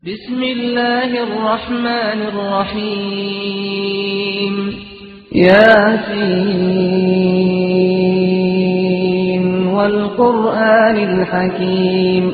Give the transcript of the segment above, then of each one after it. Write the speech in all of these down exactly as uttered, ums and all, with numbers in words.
Bismillahirrahmanirrahim. Yasin wal Qur'anil Hakim.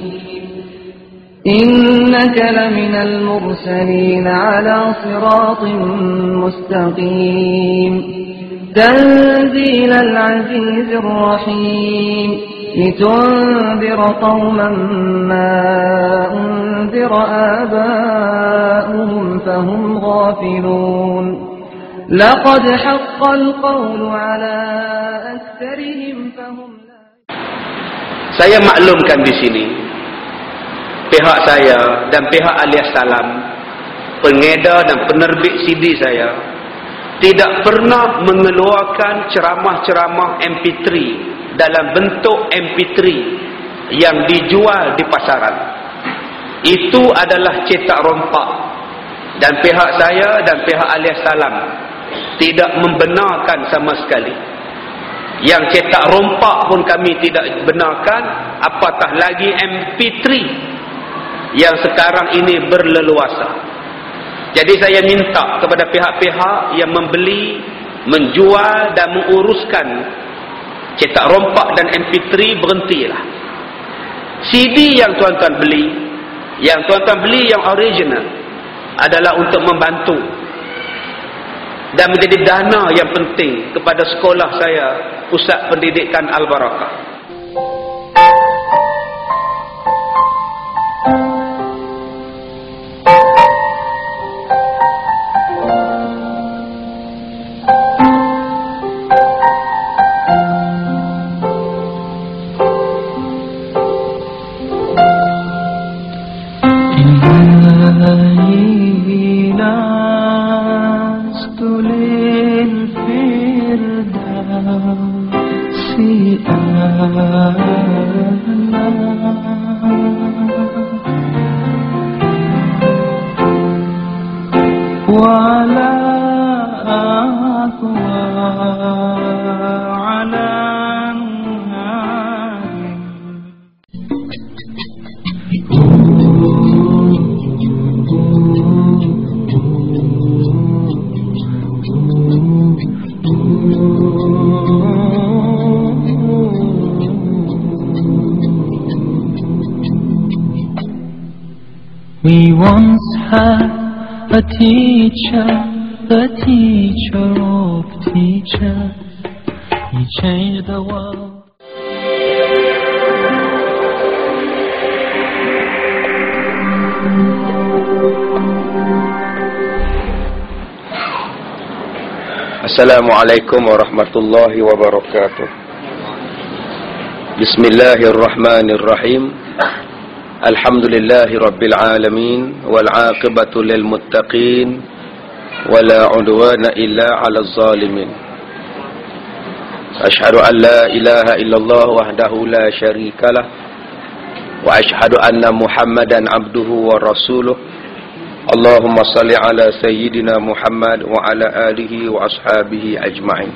Innaka laminal mursalin ala siratin mustaqim. Tanzilal azizir rahim. لتنذر قوما ما أنذر آباؤهم فهم غافلون لقد حق القول على أكثرهم فهم لا. Saya maklumkan di sini pihak saya dan pihak Alias Salam, pengedar dan penerbit C D saya, tidak pernah mengeluarkan ceramah-ceramah M P tiga dalam bentuk M P tiga yang dijual di pasaran. Itu adalah cetak rompak, dan pihak saya dan pihak Alias Salam tidak membenarkan sama sekali. Yang cetak rompak pun kami tidak benarkan, apatah lagi M P tiga yang sekarang ini berleluasa. Jadi saya minta kepada pihak-pihak yang membeli, menjual dan menguruskan cetak rompak dan M P tiga, berhentilah. C D yang tuan-tuan beli, yang tuan-tuan beli yang original, adalah untuk membantu dan menjadi dana yang penting kepada sekolah saya, Pusat Pendidikan Al-Barakah. We once had a teacher, the teacher of teachers. He changed the world. Assalamualaikum warahmatullahi wabarakatuh. Bismillahirrahmanirrahim. Alhamdulillahi rabbil alamin, wal aqibatu lil muttaqin, wala udwana illa 'alal zalimin. Asyhadu an la ilaha illallah wahdahu la syarikalah, wa asyhadu anna Muhammadan abduhu wa rasuluh. Allahumma salli ala sayyidina Muhammad wa ala alihi wa ashabihi ajma'in.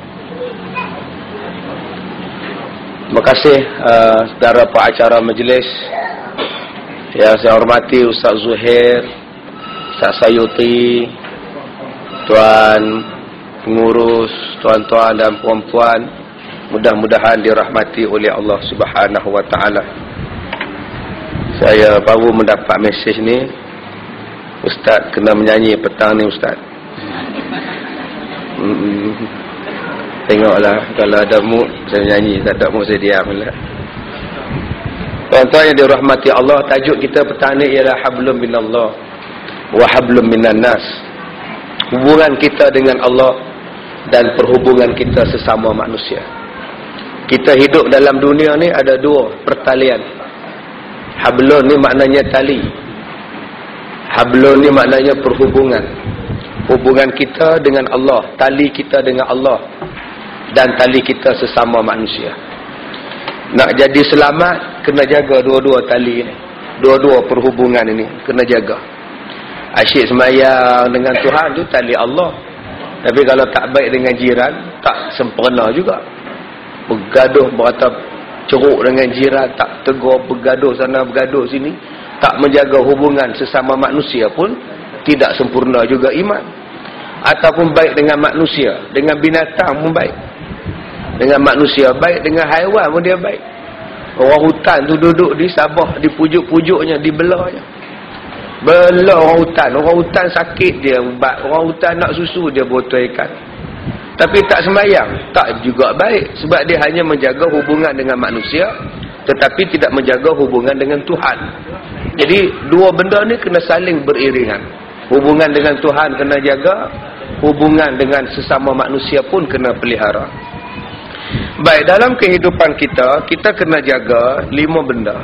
Terima kasih uh, saudara pengacara majlis yang saya hormati, Ustaz Zuhair, Ustaz Sayuti, tuan pengurus, tuan-tuan dan puan-puan, mudah-mudahan dirahmati oleh Allah Subhanahu wa taala. Saya baru mendapat mesej ni, Ustaz kena menyanyi petang ni Ustaz. Hmm, tengoklah, kalau ada mood saya nyanyi, tak ada mood saya diamlah. Tuan-tuan yang dirahmati Allah, tajuk kita petang ni ialah hablum minallah wa hablum minan nas. Hubungan kita dengan Allah dan perhubungan kita sesama manusia. Kita hidup dalam dunia ni ada dua pertalian. Hablun ni maknanya tali, hablun ni maknanya perhubungan. Hubungan kita dengan Allah, tali kita dengan Allah, dan tali kita sesama manusia. Nak jadi selamat, kena jaga dua-dua tali ni, dua-dua perhubungan ini kena jaga. Asyik sembahyang dengan Tuhan tu tali Allah, tapi kalau tak baik dengan jiran, tak sempurna juga. Bergaduh, beratap ceruk dengan jiran, tak tegur, bergaduh sana bergaduh sini, tak menjaga hubungan sesama manusia pun tidak sempurna juga iman. Ataupun baik dengan manusia, dengan binatang pun baik. Dengan manusia baik, dengan haiwan pun dia baik. Orang hutan tu duduk di Sabah, di pujuk-pujuknya, di belahnya. Belah orang hutan. Orang hutan sakit dia ubat. Orang hutan nak susu dia botol ikan. Tapi tak sembahyang. Tak juga baik. Sebab dia hanya menjaga hubungan dengan manusia, tetapi tidak menjaga hubungan dengan Tuhan. Jadi dua benda ni kena saling beriringan. Hubungan dengan Tuhan kena jaga, hubungan dengan sesama manusia pun kena pelihara. Baik, dalam kehidupan kita, kita kena jaga lima benda.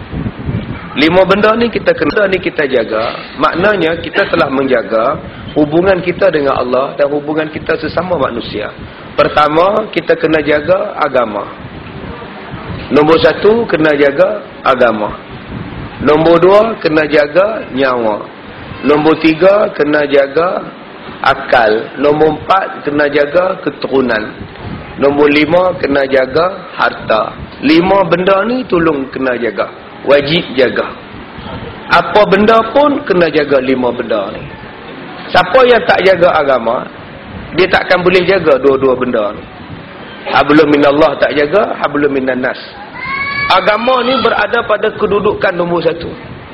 Lima benda ni kita kena ni kita jaga. Maknanya kita telah menjaga hubungan kita dengan Allah dan hubungan kita sesama manusia. Pertama, kita kena jaga agama. Nombor satu, kena jaga agama. Nombor dua, kena jaga nyawa. Nombor tiga, kena jaga akal. Nombor empat, kena jaga keturunan. Nombor lima, kena jaga harta. Lima benda ni tolong kena jaga. Wajib jaga. Apa benda pun kena jaga lima benda ni. Siapa yang tak jaga agama, dia takkan boleh jaga dua-dua benda ni. Hablum minallah tak jaga, hablum minan nas. Agama ni berada pada kedudukan nombor satu.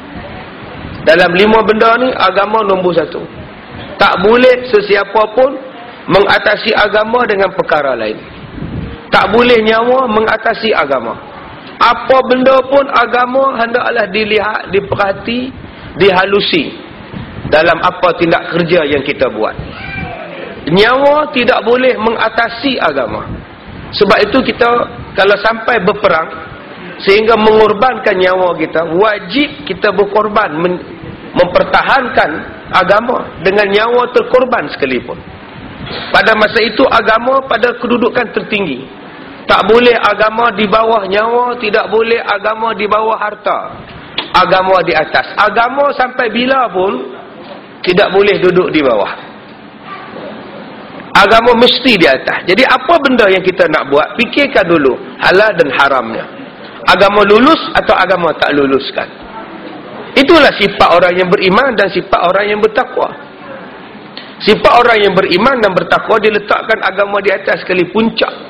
Dalam lima benda ni, agama nombor satu. Tak boleh sesiapa pun mengatasi agama dengan perkara lain. Tak boleh nyawa mengatasi agama. Apa benda pun agama hendaklah dilihat, diperhati, dihalusi dalam apa tindak kerja yang kita buat. Nyawa tidak boleh mengatasi agama. Sebab itu kita kalau sampai berperang sehingga mengorbankan nyawa kita, wajib kita berkorban men- mempertahankan agama dengan nyawa terkorban sekalipun. Pada masa itu agama pada kedudukan tertinggi. Tak boleh agama di bawah nyawa, tidak boleh agama di bawah harta. Agama di atas. Agama sampai bila pun tidak boleh duduk di bawah. Agama mesti di atas. Jadi apa benda yang kita nak buat, fikirkan dulu halal dan haramnya. Agama lulus atau agama tak luluskan. Itulah sifat orang yang beriman dan sifat orang yang bertakwa. Sifat orang yang beriman dan bertakwa, dia letakkan agama di atas sekali, puncak.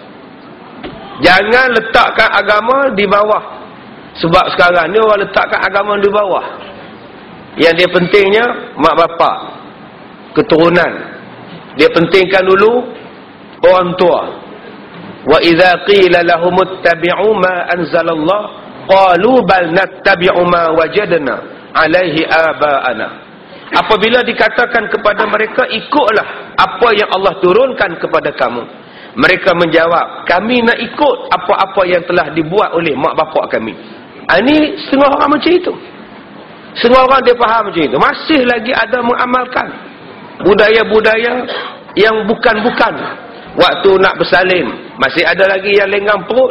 Jangan letakkan agama di bawah. Sebab sekarang ni orang letakkan agama di bawah. Yang dia pentingnya mak bapak, keturunan. Dia pentingkan dulu orang tua. Wa idza qila lahum ittabi'u ma anzalallah qalu bal nattabi'u ma wajadna alaihi aba'ana. Apabila dikatakan kepada mereka, ikutlah apa yang Allah turunkan kepada kamu, mereka menjawab, kami nak ikut apa-apa yang telah dibuat oleh mak bapak kami. Ini setengah orang macam itu. Setengah orang dia faham macam itu. Masih lagi ada mengamalkan budaya-budaya yang bukan-bukan. Waktu nak bersalin, masih ada lagi yang lenggang perut.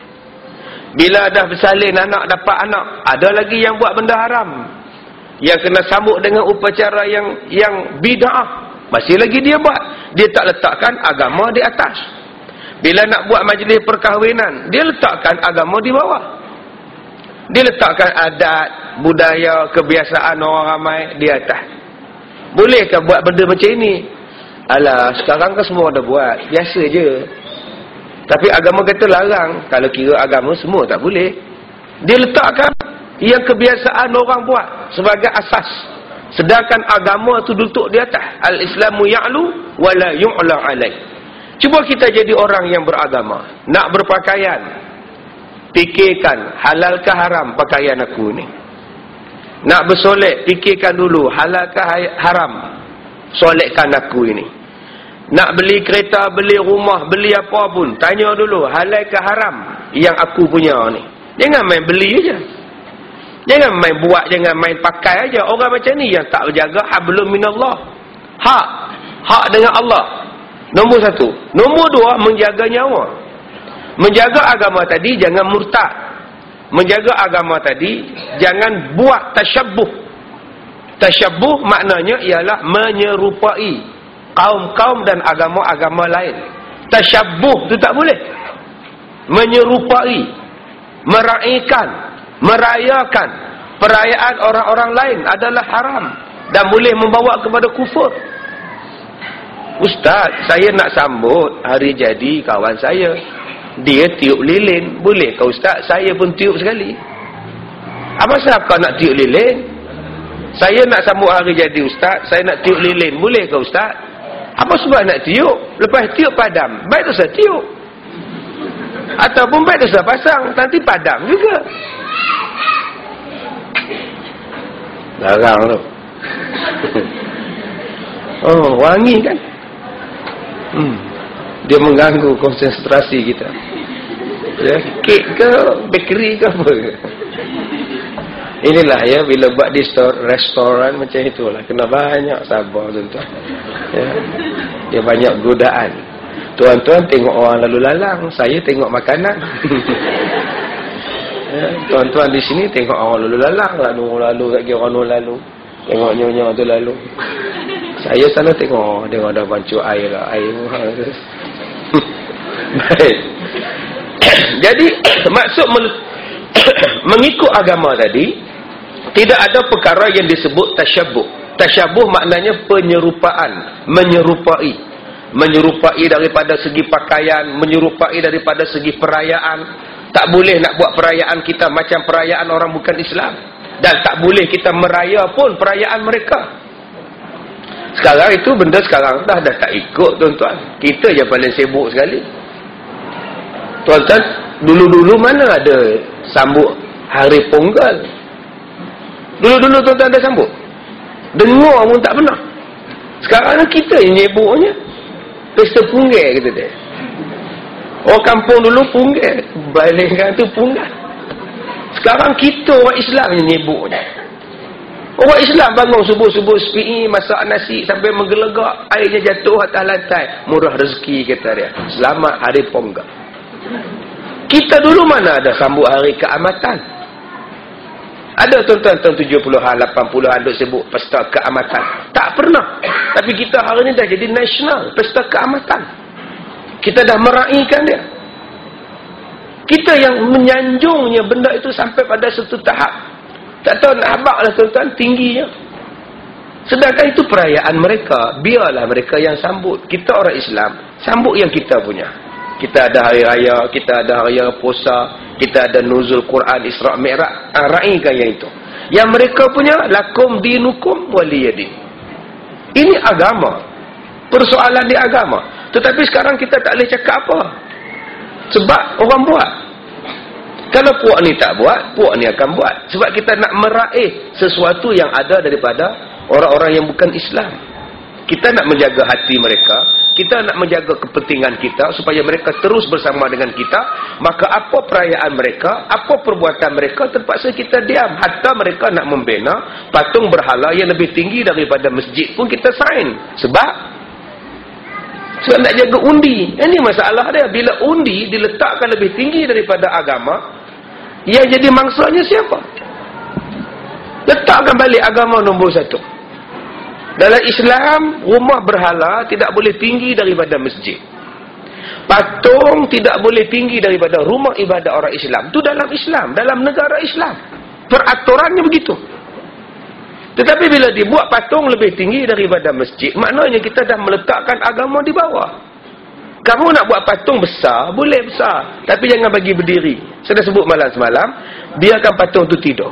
Bila dah bersalin anak dapat anak, ada lagi yang buat benda haram, yang kena sambut dengan upacara yang yang bid'ah. Masih lagi dia buat. Dia tak letakkan agama di atas. Bila nak buat majlis perkahwinan, dia letakkan agama di bawah. Dia letakkan adat, budaya, kebiasaan orang ramai di atas. Bolehkah buat benda macam ini? Alah, sekarang kan semua dah buat, biasa je. Tapi agama kata larang. Kalau kira agama semua tak boleh. Dia letakkan yang kebiasaan orang buat sebagai asas. Sedangkan agama tu duduk di atas. Al-Islamu ya'lu wa la yu'la alaih. Cuba kita jadi orang yang beragama. Nak berpakaian, fikirkan halal ke haram pakaian aku ni. Nak bersolek, fikirkan dulu halal ke haram solekkan aku ini. Nak beli kereta, beli rumah, beli apa pun, tanya dulu halal ke haram yang aku punya ni. Jangan main beli aja. Jangan main buat, jangan main pakai aja. Orang macam ni yang tak berjaga hablum minallah. Hak. Hak dengan Allah. Nombor satu. Nombor dua, menjaga nyawa. Menjaga agama tadi, jangan murtad. Menjaga agama tadi, jangan buat tasyabbuh. Tasyabbuh maknanya ialah menyerupai kaum-kaum dan agama-agama lain. Tasyabbuh tu tak boleh. Menyerupai, meraihkan, merayakan perayaan orang-orang lain adalah haram dan boleh membawa kepada kufur. Ustaz, saya nak sambut hari jadi kawan saya. Dia tiup lilin. Boleh ke Ustaz? Saya pun tiup sekali. Apa sebab kau nak tiup lilin? Saya nak sambut hari jadi Ustaz, saya nak tiup lilin. Boleh ke Ustaz? Apa sebab nak tiup? Lepas tiup padam. Baik tu saya tiup. Ataupun baik tu saya pasang. Nanti padam juga. Larang tu. Oh, wangi kan? Hmm. Dia mengganggu konsentrasi kita. Ya, kek ke, bakery ke apa ke? Inilah ya, bila buat di store, restoran macam itulah. Kena banyak sabar tuan-tuan. Ya. Dia banyak godaan. Tuan-tuan tengok orang lalu lalang, saya tengok makanan. Ya, tuan-tuan di sini tengok orang lalu lalang, lalu-lalu lagi orang lalu. Tengok nyonya tu lalu. Saya sana tengok dia ada bancuh air lah, air. Baik. Jadi maksud mengikut agama tadi, tidak ada perkara yang disebut tasyabuh. Tasyabuh maknanya penyerupaan, menyerupai. Menyerupai daripada segi pakaian, menyerupai daripada segi perayaan. Tak boleh nak buat perayaan kita macam perayaan orang bukan Islam. Dan tak boleh kita meraya pun perayaan mereka. Sekarang itu benda sekarang dah dah tak ikut tuan-tuan. Kita je paling sibuk sekali. Tuan-tuan, dulu-dulu mana ada sambut hari Pongal? Dulu-dulu tuan-tuan ada sambut? Dengar pun tak pernah. Sekarang kita yang nyebuknya pesta Punggel kita dia. Orang kampung dulu Punggel, balingan tu Punggel. Sekarang kita orang Islam yang nyebuknya. Orang Islam bangun subuh-subuh sepi, masak nasi sampai menggelegak, airnya jatuh atas lantai. Murah rezeki kata dia. Selamat hari Ponggel. Kita dulu mana ada sambut hari keamatan? Ada tuan-tuan tahun tujuh puluhan, lapan puluhan duk sebut pesta keamatan. Tak pernah. Tapi kita hari ni dah jadi nasional, pesta keamatan. Kita dah meraihkan dia. Kita yang menyanjungnya benda itu sampai pada satu tahap. Tak tahu nak habak lah tuan-tuan, tingginya. Sedangkan itu perayaan mereka. Biarlah mereka yang sambut. Kita orang Islam, sambut yang kita punya. Kita ada hari raya, kita ada hari raya puasa, kita ada nuzul Quran, Isra' Mi'raj, raihkan yang itu. Yang mereka punya, lakum dinukum waliyadin. Ini agama. Persoalan di agama. Tetapi sekarang kita tak boleh cakap apa. Sebab orang buat. Kalau puak ni tak buat, puak ni akan buat. Sebab kita nak meraih sesuatu yang ada daripada orang-orang yang bukan Islam. Kita nak menjaga hati mereka, kita nak menjaga kepentingan kita supaya mereka terus bersama dengan kita. Maka apa perayaan mereka, apa perbuatan mereka, terpaksa kita diam. Hatta mereka nak membina patung berhala yang lebih tinggi daripada masjid pun kita sign. Sebab sebab nak jaga undi. Ini masalah dia. Bila undi diletakkan lebih tinggi daripada agama, yang jadi mangsanya siapa? Letakkan balik agama nombor satu. Dalam Islam, rumah berhala tidak boleh tinggi daripada masjid. Patung tidak boleh tinggi daripada rumah ibadat orang Islam. Itu dalam Islam, dalam negara Islam. Peraturannya begitu. Tetapi bila dibuat patung lebih tinggi daripada masjid, maknanya kita dah meletakkan agama di bawah. Kamu nak buat patung besar, boleh besar. Tapi jangan bagi berdiri. Saya dah sebut malam semalam, biarkan patung tu tidur.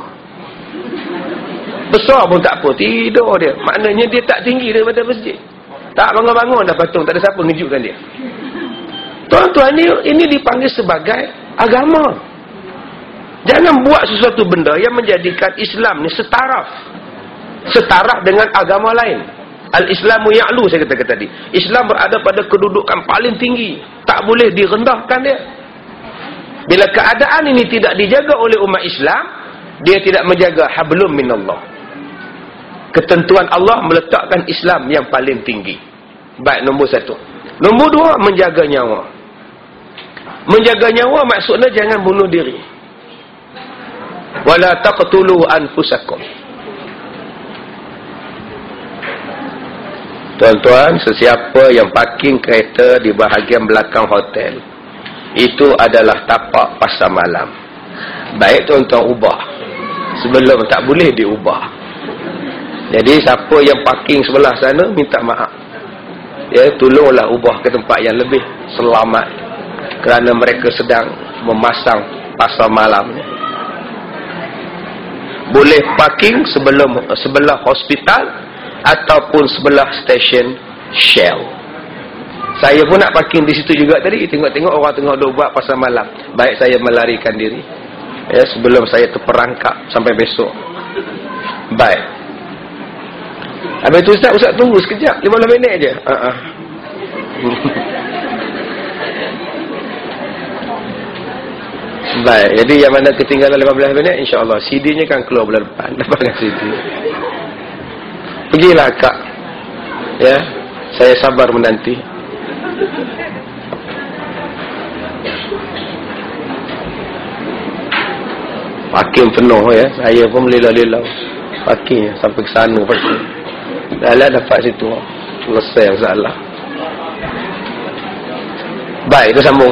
Besar pun tak apa, tidur dia. Maknanya dia tak tinggi daripada masjid. Tak bangun-bangun dah patung, tak ada siapa ngejutkan dia. Tuan-tuan, ini, ini dipanggil sebagai agama. Jangan buat sesuatu benda yang menjadikan Islam ni setaraf. Setaraf dengan agama lain. Al-Islamu ya'lu, saya katakan tadi. Islam berada pada kedudukan paling tinggi. Tak boleh direndahkan dia. Bila keadaan ini tidak dijaga oleh umat Islam, dia tidak menjaga hablum minallah. Ketentuan Allah meletakkan Islam yang paling tinggi. Baik, nombor satu. Nombor dua, menjaga nyawa. Menjaga nyawa maksudnya jangan bunuh diri. Wala taqtulu anfusakum. Tuan-tuan, sesiapa yang parking kereta di bahagian belakang hotel, itu adalah tapak pasar malam. Baik tuan-tuan ubah. sebelum tak boleh diubah. Jadi siapa yang parking sebelah sana minta maaf. Ya, tolonglah ubah ke tempat yang lebih selamat kerana mereka sedang memasang pasar malam. Boleh parking sebelum sebelah hospital ataupun sebelah stesen Shell. Saya pun nak parking di situ juga tadi. Tengok-tengok orang tengah duk buat pasar malam. Baik saya melarikan diri. Ya, sebelum saya terperangkap sampai besok. Baik. Habis tu Ustaz, Ustaz tunggu sekejap. lima belas minit je. Uh-uh. Baik. Jadi yang mana ketinggalan lima belas minit, insya-Allah C D-nya kan keluar bulan depan. Dapatkan C D. Pergilah Kak. Ya. Saya sabar menanti. Parking penuh ya. Saya pun melilau-lilau parking sampai ke sana parking. Dah lah dapat situ. Selesai masalah. Baik, kita sambung.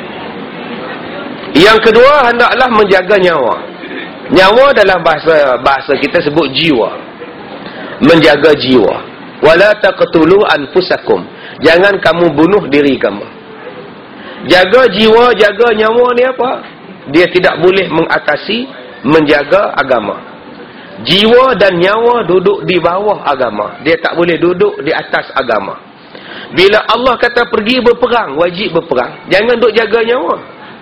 Yang kedua, hendaklah menjaga nyawa. Nyawa dalam bahasa bahasa kita sebut jiwa. Menjaga jiwa. Wala taqtulu anfusakum. Jangan kamu bunuh diri kamu. Jaga jiwa, jaga nyawa ni apa? Dia tidak boleh mengatasi menjaga agama. Jiwa dan nyawa duduk di bawah agama. Dia tak boleh duduk di atas agama. Bila Allah kata pergi berperang, wajib berperang. Jangan duk jaga nyawa.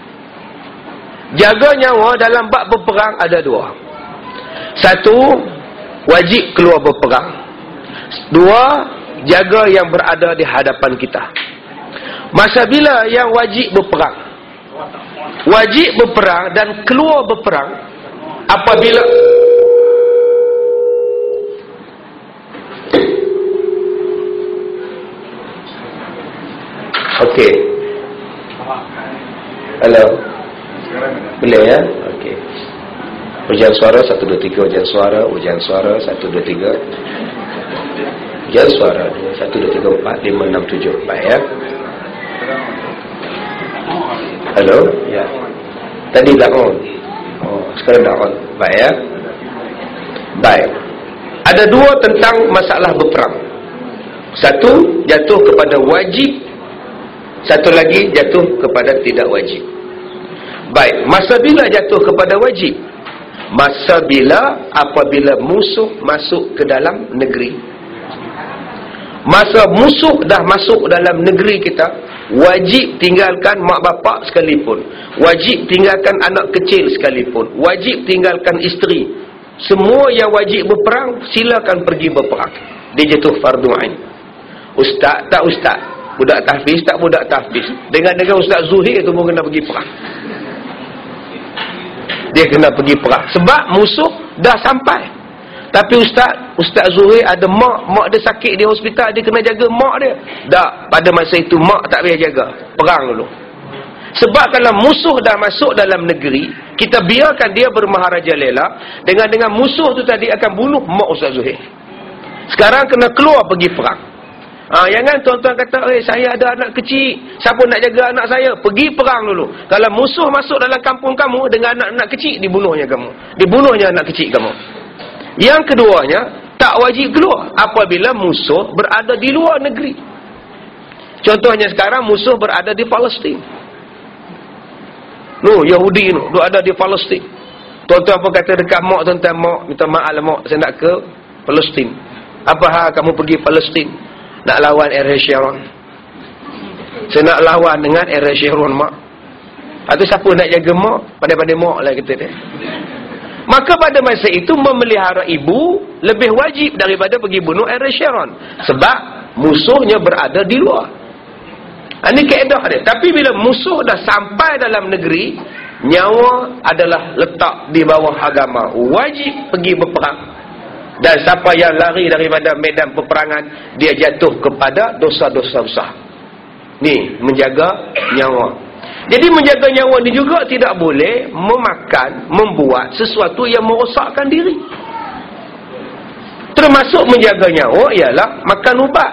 Jaga nyawa dalam bab berperang ada dua. Satu, wajib keluar berperang. Dua, jaga yang berada di hadapan kita. Masa bila yang wajib berperang? Wajib berperang dan keluar berperang apabila Okey. Halo. Boleh ya? Okey. Ujian suara satu dua tiga, ujian suara, ujian suara satu dua tiga. Ujian suara satu dua tiga empat lima enam tujuh. Baik ya. Halo? Ya. Tadi dah on. Oh, sekarang dah on. Baik ya. Baik. Ada dua tentang masalah berperang. Satu, jatuh kepada wajib. Satu lagi, jatuh kepada tidak wajib. Baik. Masa bila jatuh kepada wajib? Masa bila apabila musuh masuk ke dalam negeri. Masa musuh dah masuk dalam negeri kita, wajib tinggalkan mak bapak sekalipun, wajib tinggalkan anak kecil sekalipun, wajib tinggalkan isteri. Semua yang wajib berperang, silakan pergi berperang. Dia jatuh fardu ain. Ustaz tak ustaz, budak tahfiz tak budak tahfiz, dengan dengan Ustaz Zuhir tu pun kena pergi perang. Dia kena pergi perang sebab musuh dah sampai. Tapi Ustaz, Ustaz Zuhir ada mak, mak dia sakit di hospital, dia kena jaga mak dia. Tak, pada masa itu mak tak payah jaga. Perang dulu. Sebab kalau musuh dah masuk dalam negeri, kita biarkan dia bermaharajalela, dengan dengan musuh tu tadi akan bunuh mak Ustaz Zuhir. Sekarang kena keluar pergi perang. Ha, jangan tuan-tuan kata, eh saya ada anak kecil, siapa nak jaga anak saya? Pergi perang dulu. Kalau musuh masuk dalam kampung kamu dengan anak-anak kecil, dibunuhnya kamu. Dibunuhnya anak kecil kamu. Yang keduanya, tak wajib keluar apabila musuh berada di luar negeri. Contohnya sekarang musuh berada di Palestin. No, Yahudi no, dia ada di Palestin. Tuan-tuan apa kata dekat mak, tuan-tuan mak, minta maaf lah mak, saya nak ke Palestin. Apa hal kamu pergi Palestin? Nak lawan Ariel Sharon. Saya nak lawan dengan Ariel Sharon mak. Atau siapa nak jaga mak? Pandai-pandai mak lah kata dia. Maka pada masa itu memelihara ibu lebih wajib daripada pergi bunuh Ariel Sharon. Sebab musuhnya berada di luar. Ini kaedah dia. Tapi bila musuh dah sampai dalam negeri, nyawa adalah letak di bawah agama. Wajib pergi berperang. Dan siapa yang lari daripada medan peperangan, dia jatuh kepada dosa-dosa besar. Ni, menjaga nyawa. Jadi menjaga nyawa ni juga tidak boleh memakan, membuat sesuatu yang merosakkan diri. Termasuk menjaga nyawa ialah makan ubat.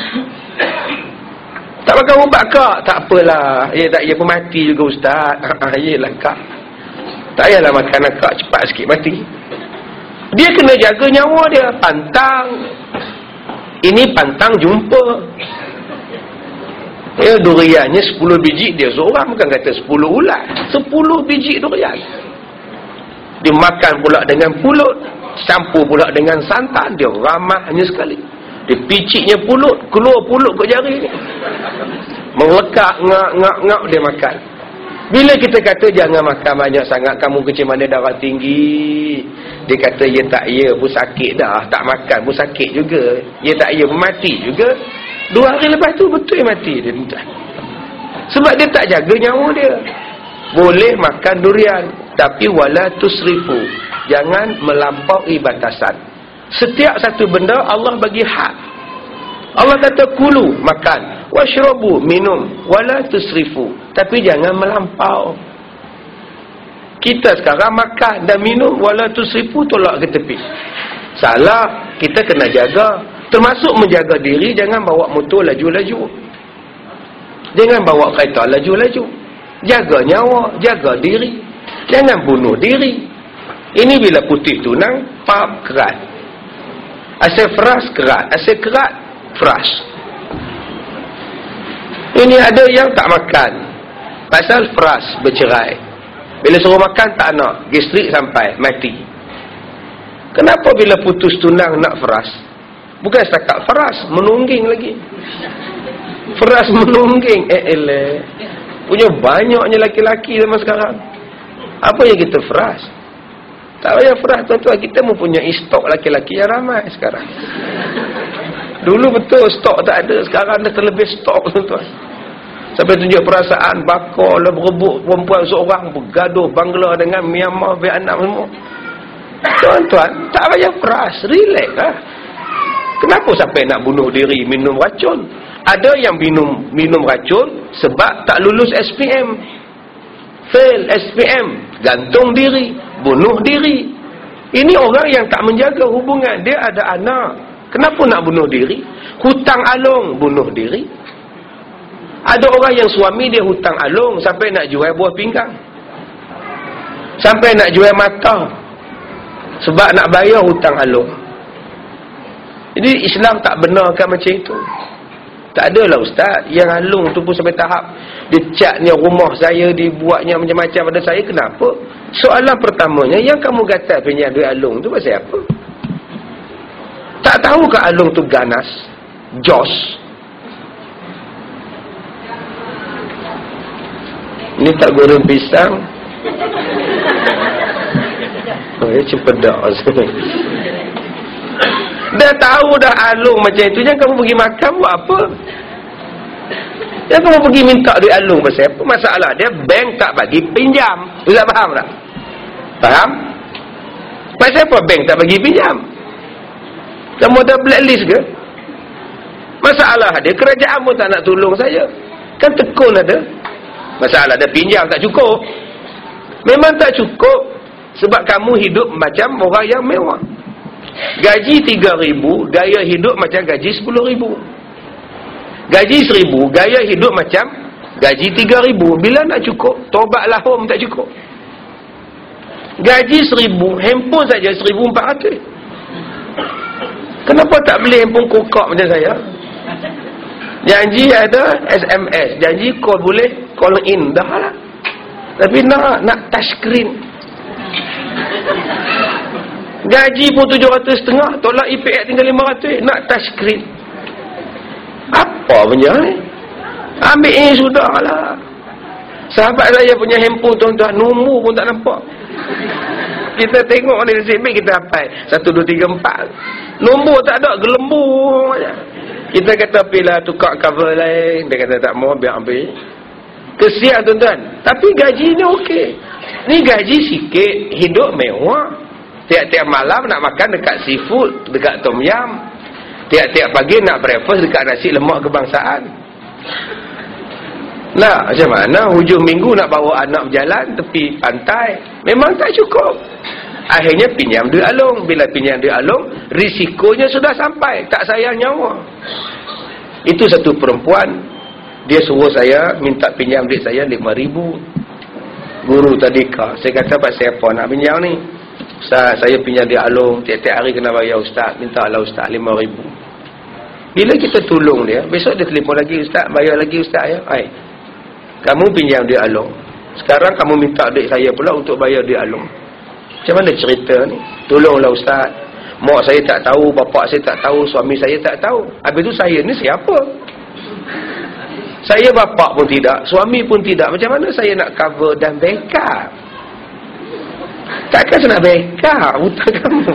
Tak makan ubat kak? Tak apalah. Ya tak, ya pemati juga ustaz. Yelah kak. Tak payahlah makan akak cepat sikit mati. Dia kena jaga nyawa dia. Pantang. Ini pantang jumpa. Ya, duriannya sepuluh biji dia seorang, bukan kata sepuluh ulat. sepuluh biji durian. Dimakan pula dengan pulut, campur pula dengan santan, dia ramahnya sekali. Dia piciknya pulut, keluar pulut ke jari ni. Melekak, ngak, ngak, ngak, dia makan. Bila kita kata jangan makan banyak sangat, kamu kecil mana darah tinggi. Dia kata ya tak ya pun sakit dah, tak makan pun sakit juga. Ya tak ya pun mati juga. Dua hari lepas tu betul mati dia. Sebab dia tak jaga nyawa dia. Boleh makan durian, tapi wala tusrifu. Jangan melampaui batasan. Setiap satu benda Allah bagi had. Allah kata kulu, makan, washrabu, minum, wala tusrifu. Tapi jangan melampau. Kita sekarang makan dan minum, wala tusrifu, tolak ke tepi. Salah, kita kena jaga. Termasuk menjaga diri, jangan bawa motor laju-laju. Jangan bawa kereta laju-laju. Jaga nyawa, jaga diri. Jangan bunuh diri. Ini bila putih tunang, pap kerat. Asal keras kerat, asal kerat keras. Ini ada yang tak makan pasal keras bercerai. Bila suruh makan tak nak, gastrik sampai mati. Kenapa bila putus tunang nak keras? Bukan setakat feras, menungging lagi. Feras menungging. Eh eleh. Punya banyaknya laki-laki zaman sekarang. Apa yang kita feras? Tak payah feras tuan-tuan. Kita mempunyai stok laki-laki yang ramai sekarang. Dulu betul stok tak ada. Sekarang dah terlebih stok tuan-tuan. Sampai tunjuk perasaan bakar lah, berebut perempuan seorang, bergaduh Bangla dengan Myanmar, Vietnam semua. Tuan-tuan, tak payah feras. Relax lah. Kenapa sampai nak bunuh diri, minum racun? Ada yang minum minum racun sebab tak lulus S P M. Fail S P M, gantung diri, bunuh diri. Ini orang yang tak menjaga hubungan. Dia ada anak. Kenapa nak bunuh diri? Hutang alung, bunuh diri. Ada orang yang suami dia hutang alung sampai nak jual buah pinggang. Sampai nak jual mata. Sebab nak bayar hutang alung. Jadi Islam tak benarkan macam itu. Tak adalah ustaz. Yang alung tu pun sampai tahap dia catnya rumah saya, dibuatnya macam-macam pada saya. Kenapa? Soalan pertamanya, yang kamu kata pinjam duit alung tu pasal apa? Tak tahu ke alung tu ganas? Jos? Ni tak goreng pisang. Oh ya, cepedak. Dah tahu dah alung macam itu, jangan kamu pergi makan buat apa? Jangan kamu pergi minta duit alung pasal apa? Masalah dia bank tak bagi pinjam. Ustaz faham tak? Faham? Pasal apa bank tak bagi pinjam? Kamu ada blacklist ke? Masalah dia kerajaan pun tak nak tolong saya. Kan tekun ada. Masalah dia pinjam tak cukup. Memang tak cukup sebab kamu hidup macam orang yang mewah. Gaji tiga ribu, gaya hidup macam gaji sepuluh ribu. Gaji seribu, gaya hidup macam gaji tiga ribu. Bila nak cukup? Tobatlah home tak cukup. Gaji seribu, handphone saja seribu empat ratus. Kenapa tak beli handphone kokak macam saya? Janji ada S M S, janji call boleh call in, dah lah. Tapi nak nak touch screen. Gaji pun tujuh ratus setengah, tolak E P F tinggal lima ratus, nak touch screen. Apa punya ni? Ambil ini sudah lah. Sahabat saya punya handphone tuan-tuan, nombor pun tak nampak. Kita tengok ni nasib baik kita hafal satu, dua, tiga, empat. Nombor tak ada, gelembung aja. Kita kata pilih tukar cover lain, dia kata tak mau, biar ambil. Kesian tuan-tuan. Tapi gaji ni okey. Ni gaji sikit, hidup mewah. Tiap-tiap malam nak makan dekat seafood, dekat tom yam. Tiap-tiap pagi nak breakfast dekat nasi lemak kebangsaan. Nah, macam mana hujung minggu nak bawa anak berjalan tepi pantai? Memang tak cukup. Akhirnya pinjam duit alung. Bila pinjam duit alung, risikonya sudah sampai. Tak sayang nyawa. Itu satu perempuan, dia suruh saya minta pinjam duit saya lima ribu. guru tadika. Saya kata, Pak siapa nak pinjam ni? Ustaz, saya pinjam dia Along, tiap-tiap hari kena bayar Ustaz. Minta lah Ustaz lima ribu. Bila kita tolong dia, besok dia telefon lagi, Ustaz, bayar lagi Ustaz ya. Hai, kamu pinjam dia Along, sekarang kamu minta duit saya pula untuk bayar dia Along. Macam mana cerita ni? Tolonglah Ustaz. Mak saya tak tahu, bapak saya tak tahu, suami saya tak tahu. Habis tu saya ni siapa? Saya bapak pun tidak, suami pun tidak. Macam mana saya nak cover dan backup? Takkan saya nak backup hutang kamu?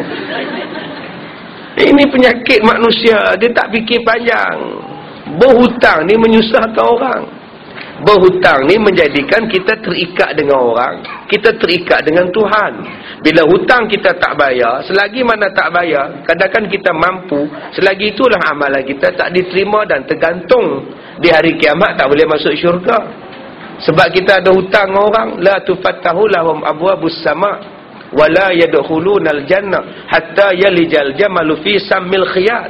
Ini penyakit manusia, dia tak fikir panjang. Berhutang ni menyusahkan orang. Berhutang ni menjadikan kita terikat dengan orang, kita terikat dengan Tuhan. Bila hutang kita tak bayar, selagi mana tak bayar, kadang-kadang kita mampu, selagi itulah amalan kita tak diterima dan tergantung di hari kiamat, tak boleh masuk syurga. Sebab kita ada hutang dengan orang. La tufattahu lahum abwabus sama' wala yadkhulunal jannah hatta yalijal jamalu fi sammil khiyat.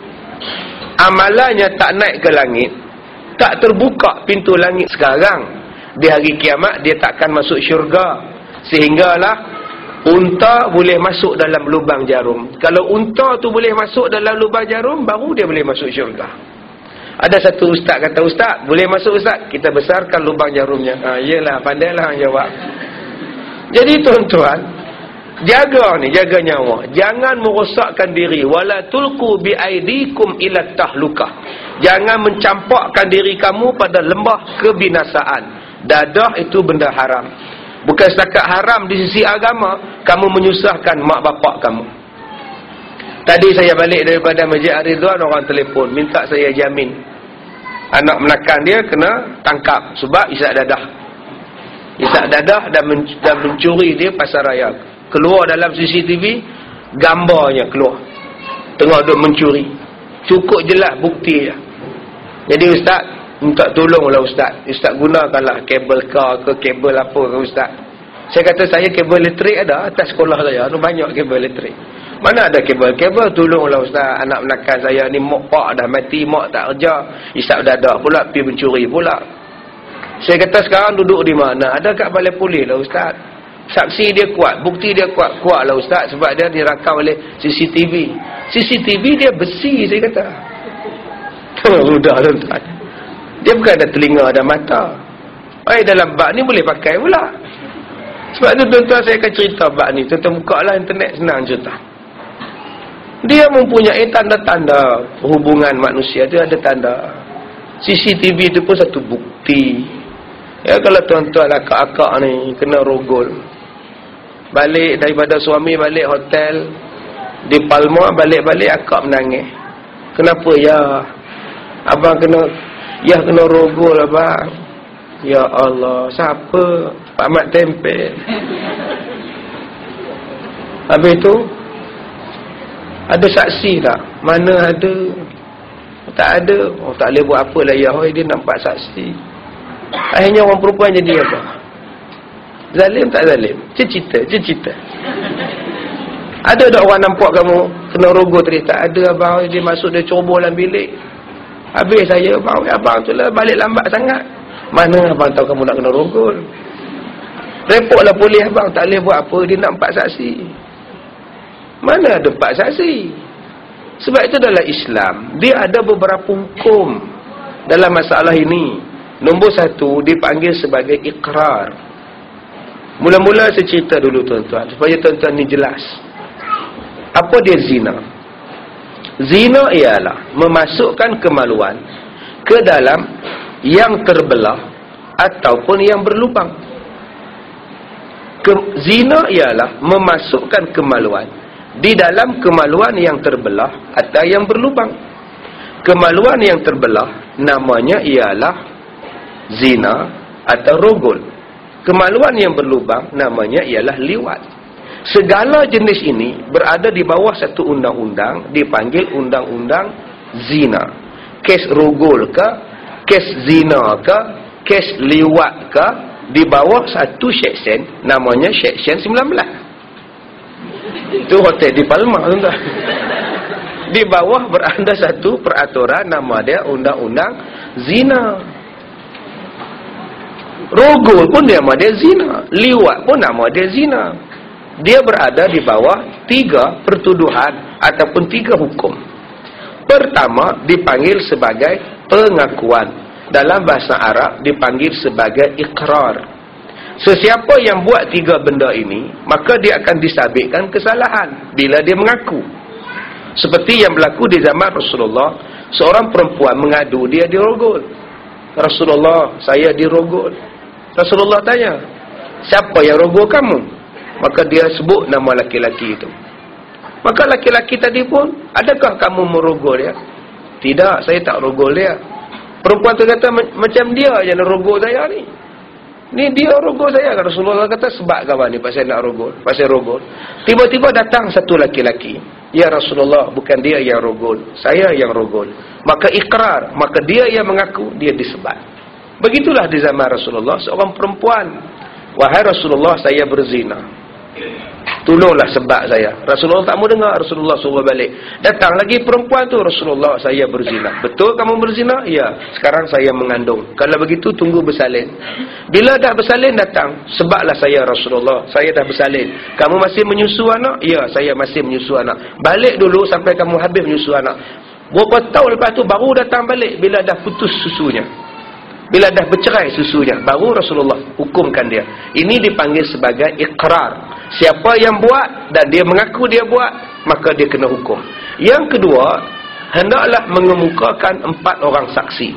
Amalannya tak naik ke langit, tak terbuka pintu langit sekarang, di hari kiamat dia takkan masuk syurga. Sehinggalah unta boleh masuk dalam lubang jarum. Kalau unta tu boleh masuk dalam lubang jarum, baru dia boleh masuk syurga. Ada satu ustaz kata, Ustaz, boleh masuk Ustaz? Kita besarkan lubang jarumnya. Ha, iyalah, pandailah jawab. Jadi tuan-tuan, jaga ni, jaga nyawa. Jangan merosakkan diri. Wala tulqu bi aidikum ila tahlukah. Jangan mencampakkan diri kamu pada lembah kebinasaan. Dadah itu benda haram. Bukan setakat haram di sisi agama, kamu menyusahkan mak bapak kamu. Tadi saya balik daripada Masjid Ar-Ridwan, orang telefon minta saya jamin anak menakan dia kena tangkap sebab isap dadah. Isap dadah dan, men dan mencuri dia pasar raya. Keluar dalam C C T V, gambarnya keluar. Tengah duk mencuri. Cukup jelas bukti je. Jadi Ustaz, minta tolonglah Ustaz. Ustaz gunakanlah kabel kar ke kabel apa ke Ustaz. Saya kata, saya kabel elektrik ada atas sekolah saya. Ada banyak kabel elektrik. Mana ada kabel-kabel? Tolonglah Ustaz. Anak menakan saya ni, mak pak dah mati, mak tak kerja. Isap dadah pula, pergi mencuri pula. Saya kata, sekarang duduk di mana? Ada kat balai polis lah Ustaz. Saksi dia kuat, bukti dia kuat. Kuatlah Ustaz, sebab dia dirakam oleh C C T V. C C T V dia besi, saya kata. Sudah tuan-tuan. Dia bukan ada telinga, ada mata. Eh, dalam bak ni boleh pakai pula. Sebab tu tuan-tuan, saya akan cerita bak ni. Tuan-tuan buka lah internet, senang cerita. Dia mempunyai tanda-tanda hubungan manusia. Dia ada tanda. C C T V itu pun satu bukti. Ya, kalau tuan-tuan akak-akak ni kena rogol, balik daripada suami, balik hotel di Palma, balik-balik akak menangis. Kenapa ya? Abang kena, ya kena rogol abang. Ya Allah, siapa? Pak Mat Tempel. Habis tu ada saksi tak? Mana ada? Tak ada. Oh, tak boleh buat apa lah ya. Oh, dia nampak saksi. Akhirnya orang perempuan jadi apa? Zalim tak zalim? Cita-cita, cita-cita. Ada tak orang nampak kamu kena rogo tadi? Tak ada abang. Dia masuk, dia ceroboh dalam bilik. Habis saya, abang, abang tu lah balik lambat sangat. Mana abang tahu kamu nak kena rogol? Repotlah polis abang. Tak boleh buat apa. Dia nak empat saksi. Mana ada empat saksi? Sebab itu dalam Islam, dia ada beberapa hukum dalam masalah ini. Nombor satu, dipanggil sebagai ikrar. Mula-mula saya cerita dulu tuan-tuan, supaya tuan-tuan ni jelas. Apa dia zina? Zina ialah memasukkan kemaluan ke dalam yang terbelah ataupun yang berlubang. Ke, zina ialah memasukkan kemaluan di dalam kemaluan yang terbelah atau yang berlubang. Kemaluan yang terbelah namanya ialah zina atau rogol. Kemaluan yang berlubang namanya ialah liwat. Segala jenis ini berada di bawah satu undang-undang dipanggil undang-undang zina. Kes rogol ke, kes zina ke, kes liwat ke, di bawah satu seksyen namanya seksyen sembilan belas. Itu hotel di Palma tuan-tuan. Di bawah berada satu peraturan nama dia undang-undang zina. Rogol pun nama dia zina. Liwat pun nama dia zina. Dia berada di bawah tiga pertuduhan ataupun tiga hukum. Pertama, dipanggil sebagai pengakuan. Dalam bahasa Arab dipanggil sebagai ikrar. Sesiapa yang buat tiga benda ini, maka dia akan disabitkan kesalahan bila dia mengaku. Seperti yang berlaku di zaman Rasulullah, seorang perempuan mengadu dia dirogol. Rasulullah, saya dirogol. Rasulullah tanya, siapa yang rogol kamu? Maka dia sebut nama laki-laki itu. Maka laki-laki tadi pun, adakah kamu merogol dia? Tidak, saya tak rogol dia. Perempuan tu kata, macam dia yang rogol saya ni. Ni dia rogol saya. Rasulullah kata, sebab kawan ni pasal nak rogol, pasal rogol. Tiba-tiba datang satu laki-laki. Ya Rasulullah, bukan dia yang rogol, saya yang rogol. Maka ikrar, maka dia yang mengaku, dia disebat. Begitulah di zaman Rasulullah, seorang perempuan, wahai Rasulullah, saya berzina, tolonglah sebab saya. Rasulullah tak mau dengar, Rasulullah suruh balik. Datang lagi perempuan tu, Rasulullah, saya berzina. Betul kamu berzina? Ya, sekarang saya mengandung. Kalau begitu tunggu bersalin. Bila dah bersalin datang, sebablah saya Rasulullah, saya dah bersalin. Kamu masih menyusu anak? Ya, saya masih menyusu anak. Balik dulu sampai kamu habis menyusu anak. Berapa tahun lepas tu baru datang balik bila dah putus susunya. Bila dah bercerai susunya, baru Rasulullah hukumkan dia. Ini dipanggil sebagai ikrar. Siapa yang buat dan dia mengaku dia buat, maka dia kena hukum. Yang kedua, hendaklah mengemukakan empat orang saksi.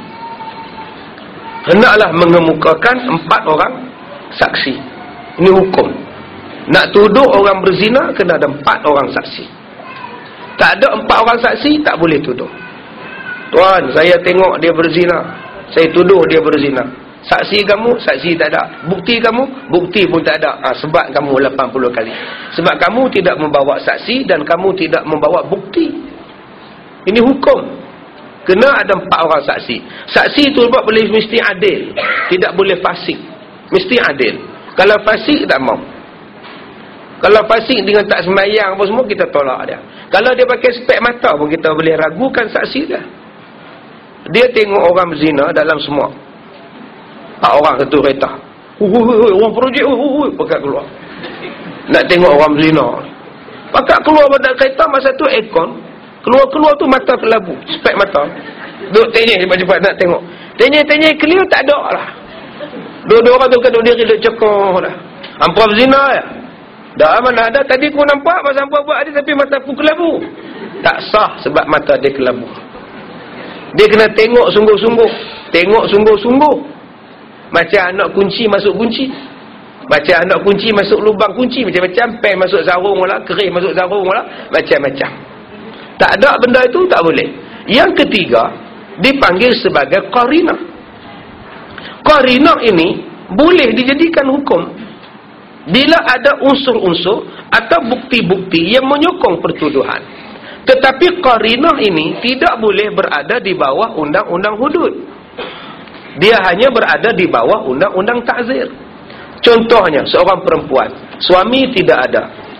Hendaklah mengemukakan empat orang saksi. Ini hukum. Nak tuduh orang berzina, kena ada empat orang saksi. Tak ada empat orang saksi, tak boleh tuduh. Tuan, saya tengok dia berzina, saya tuduh dia berzina. Saksi kamu, saksi tak ada. Bukti kamu, bukti pun tak ada. Ha, sebab kamu lapan puluh kali. Sebab kamu tidak membawa saksi dan kamu tidak membawa bukti. Ini hukum. Kena ada empat orang saksi. Saksi itu boleh mesti adil. Tidak boleh fasik. Mesti adil. Kalau fasik, tak mau. Kalau fasik dengan tak sembahyang apa semua, kita tolak dia. Kalau dia pakai spek mata pun, kita boleh ragukan saksi dia. Dia tengok orang berzina dalam semua. Hak orang satu kereta. Hui, orang projek, hui, pakat keluar. Nak tengok orang berzina. Pakat keluar pada kereta, masa tu aircon. Keluar-keluar tu mata kelabu. Spek mata. Duk tenyek cepat-cepat nak tengok. Tenyek-tenyek clear, tak ada lah. Dua-dua orang tu kadang diri duk cekor lah. Hampa berzina ya? Dah mana ada. Tadi aku nampak masa hampa buat dia, tapi mata aku kelabu. Tak sah sebab mata dia kelabu. Dia kena tengok sungguh-sungguh. Tengok sungguh-sungguh. Macam anak kunci masuk kunci. Macam anak kunci masuk lubang kunci. Macam-macam. Pen masuk sarung lah. Kerih masuk sarung lah. Macam-macam. Tak ada benda itu, tak boleh. Yang ketiga, dipanggil sebagai qarinah. Qarinah ini boleh dijadikan hukum bila ada unsur-unsur atau bukti-bukti yang menyokong pertuduhan. Tetapi qarinah ini tidak boleh berada di bawah undang-undang hudud. Dia hanya berada di bawah undang-undang ta'zir. Contohnya, seorang perempuan, suami tidak ada,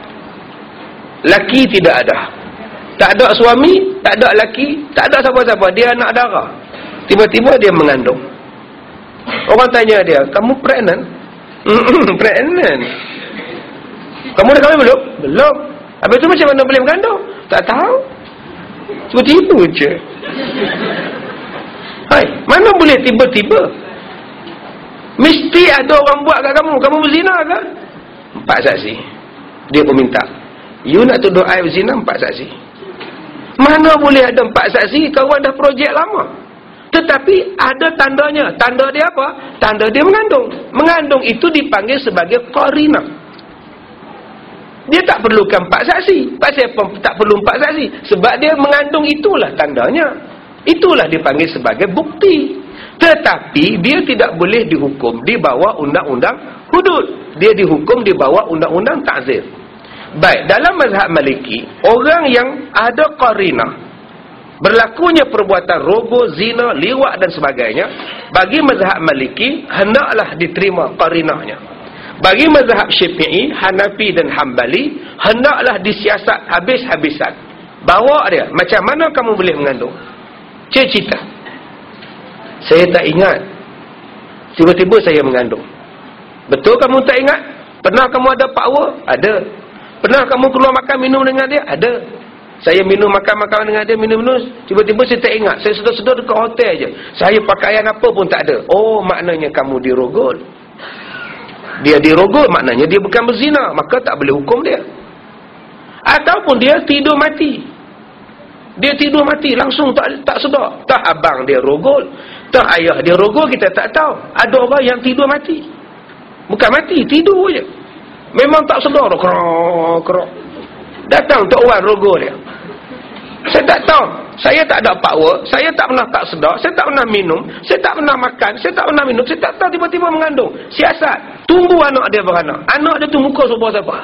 laki tidak ada. Tak ada suami, tak ada laki, tak ada siapa-siapa. Dia anak darah. Tiba-tiba dia mengandung. Orang tanya dia, kamu pregnant? Pregnant. Kamu dah kahwin belum? Belum. Habis tu macam mana boleh mengandung? Tak tahu. Tiba-tiba je. Hai, mana boleh tiba-tiba? Mesti ada orang buat kat kamu. Kamu berzina ke? Empat saksi. Dia pun minta. You nak tuduh I berzina, empat saksi. Mana boleh ada empat saksi? Kawan dah projek lama. Tetapi ada tandanya. Tanda dia apa? Tanda dia mengandung. Mengandung itu dipanggil sebagai qarinah. Dia tak perlukan empat saksi. Pasal apa tak perlu empat saksi? Sebab dia mengandung, itulah tandanya. Itulah dipanggil sebagai bukti. Tetapi dia tidak boleh dihukum di bawah undang-undang hudud. Dia dihukum di bawah undang-undang ta'zir. Baik, dalam mazhab Maliki, orang yang ada qarinah, berlakunya perbuatan rogo, zina, liwat dan sebagainya, bagi mazhab Maliki hendaklah diterima qarinahnya. Bagi mazhab Syafi'i, Hanafi dan Hambali, hendaklah disiasat habis-habisan. Bawa dia, macam mana kamu boleh mengandung? Cerita. Saya tak ingat. Tiba-tiba saya mengandung. Betul kamu tak ingat? Pernah kamu ada power? Ada. Pernah kamu keluar makan minum dengan dia? Ada. Saya minum makan-makan dengan dia, minum-minum. Tiba-tiba saya tak ingat. Saya sedar-sedar dekat hotel je. Saya pakaian apa pun tak ada. Oh, maknanya kamu dirogol. Dia dirogol, maknanya dia bukan berzina. Maka tak boleh hukum dia. Ataupun dia tidur mati. Dia tidur mati langsung tak tak sedar. Tak abang dia rogol, tak ayah dia rogol, kita tak tahu. Ada orang yang tidur mati. Bukan mati, tidur je. Memang tak sedar. Kerok, kerok. Datang Tok Wan rogol dia. Saya tak tahu. Saya tak ada power. Saya tak pernah tak sedar. Saya tak pernah minum. Saya tak pernah makan. Saya tak pernah minum. Saya tak tahu tiba-tiba mengandung. Siasat. Tunggu anak dia beranak. Anak dia tu muka siapa-siapa.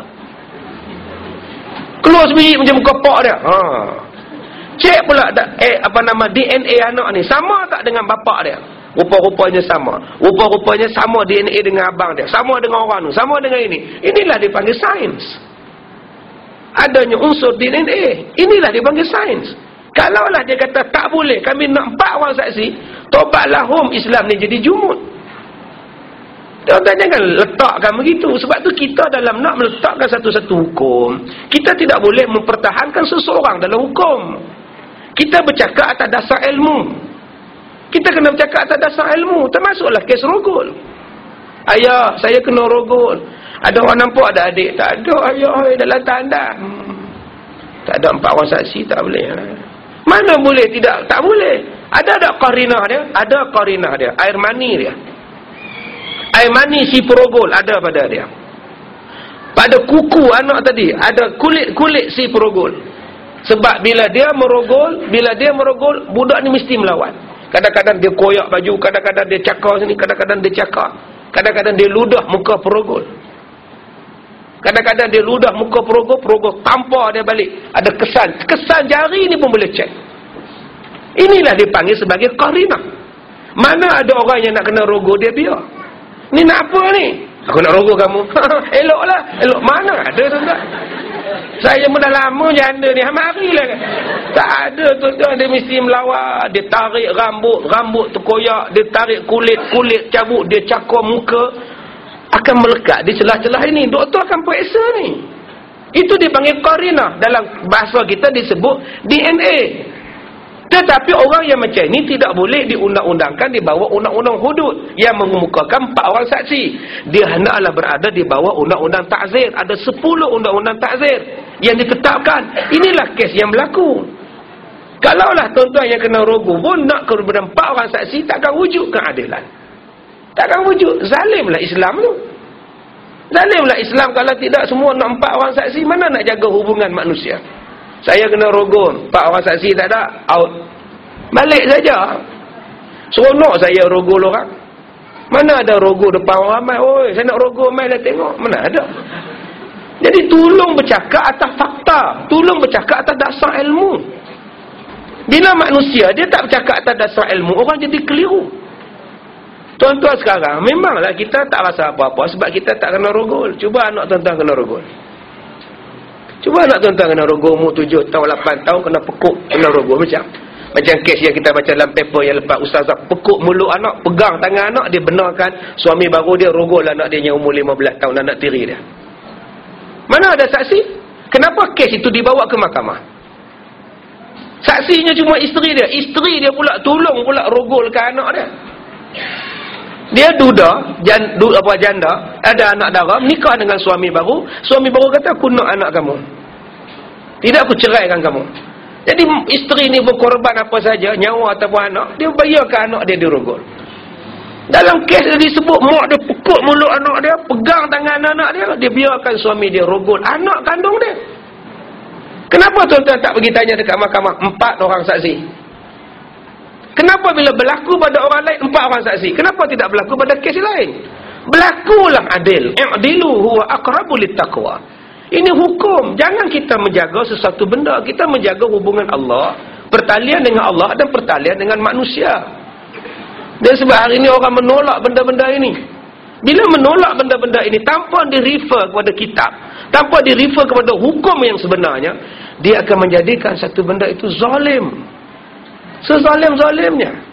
Keluar sebiji macam muka pak dia. Ha. Cek pula eh, apa nama D N A anak ni sama tak dengan bapak dia? Rupa-rupanya sama. Rupa-rupanya sama D N A dengan abang dia. Sama dengan orang tu. Sama dengan ini. Inilah dipanggil sains. Adanya unsur D N A. Inilah dipanggil sains. Kalaulah dia kata tak boleh, kami nak empat orang saksi, tobatlah hum Islam ni jadi jumud. Tuan-tuan jangan letakkan begitu. Sebab tu kita dalam nak meletakkan satu-satu hukum, kita tidak boleh mempertahankan seseorang dalam hukum. Kita bercakap atas dasar ilmu. Kita kena bercakap atas dasar ilmu. Termasuklah kes rogol. Ayah, saya kena rogol. Ada orang nampak ada adik? Tak ada ayah dalam tanda. Hmm. Tak ada empat orang saksi, tak boleh. Mana boleh? Tidak, tak boleh. Ada tak qarinah dia? Ada qarinah dia. Air mani dia. Air mani si perogol ada pada dia. Pada kuku anak tadi ada kulit-kulit si perogol. Sebab bila dia merogol, bila dia merogol, budak ni mesti melawan. Kadang-kadang dia koyak baju, kadang-kadang dia cakar sini, kadang-kadang dia cakar. Kadang-kadang dia ludah muka perogol. Kadang-kadang dia ludah muka perogol, perogol tampar dia balik. Ada kesan. Kesan jari ni pun boleh cek. Inilah dipanggil sebagai qarinah. Mana ada orang yang nak kena rogol, dia biar. Ni nak apa ni? Aku nak rogol kamu. Eloklah. Elok mana ada tuan-tuan? Saya pun dah lama janda ni. Marilah. Tak ada tuan-tuan. Dia mesti melawat. Dia tarik rambut. Rambut terkoyak. Dia tarik kulit. Kulit cabut. Dia cakar muka. Akan melekat di celah-celah ini. Doktor akan periksa ni. Itu dipanggil qarinah. Dalam bahasa kita disebut D N A. Tetapi orang yang macam ini tidak boleh diundang-undangkan di bawah undang-undang hudud yang mengemukakan empat orang saksi. Dia hendaklah berada di bawah undang-undang takzir. Ada sepuluh undang-undang takzir yang ditetapkan. Inilah kes yang berlaku. Kalaulah tuan-tuan yang kena rogo pun nak kepada empat orang saksi, takkan wujud keadilan. Takkan wujud. Zalimlah Islam tu. Zalimlah Islam kalau tidak semua nak empat orang saksi. Mana nak jaga hubungan manusia? Saya kena rogol, empat orang saksi tak ada, out. Balik saja. Seronok saya rogol orang. Mana ada rogol depan orang ramai? Oi, saya nak rogol, mai dah tengok. Mana ada? Jadi tolong bercakap atas fakta. Tolong bercakap atas dasar ilmu. Bila manusia dia tak bercakap atas dasar ilmu, orang jadi keliru. Tuan-tuan sekarang, memanglah kita tak rasa apa-apa sebab kita tak kena rogol. Cuba anak tuan-tuan kena rogol. Cuba nak tuan-tuan kena rogol umur tujuh tahun, lapan tahun kena pekuk, kena rogol macam. Macam kes yang kita baca dalam paper yang lepas, ustazah pekuk mulut anak, pegang tangan anak, dia benarkan suami baru dia rogol anak dia yang umur lima belas tahun, anak tiri dia. Mana ada saksi? Kenapa kes itu dibawa ke mahkamah? Saksinya cuma isteri dia. Isteri dia pula tolong pula rogolkan anak dia. Dia duda, jan, du, apa janda, ada anak dara, menikah dengan suami baru. Suami baru kata, aku nak anak kamu. Tidak, aku ceraikan kamu. Jadi isteri ni berkorban apa saja, nyawa ataupun anak, dia bayarkan anak dia dirogol. Dalam kes dia disebut, mak dia pekuk mulut anak dia, pegang tangan anak dia, dia biarkan suami dia rogol anak kandung dia. Kenapa tuan-tuan tak pergi tanya dekat mahkamah? Empat orang saksi. Kenapa bila berlaku pada orang lain empat orang saksi? Kenapa tidak berlaku pada kes lain? Berlakulah adil. I'dilu huwa aqrabu littaqwa. Ini hukum. Jangan kita menjaga sesuatu benda. Kita menjaga hubungan Allah, pertalian dengan Allah dan pertalian dengan manusia. Dan sebab hari ini orang menolak benda-benda ini. Bila menolak benda-benda ini tanpa di-refer kepada kitab, tanpa di-refer kepada hukum yang sebenarnya, dia akan menjadikan satu benda itu zalim. Sezalim-zalimnya.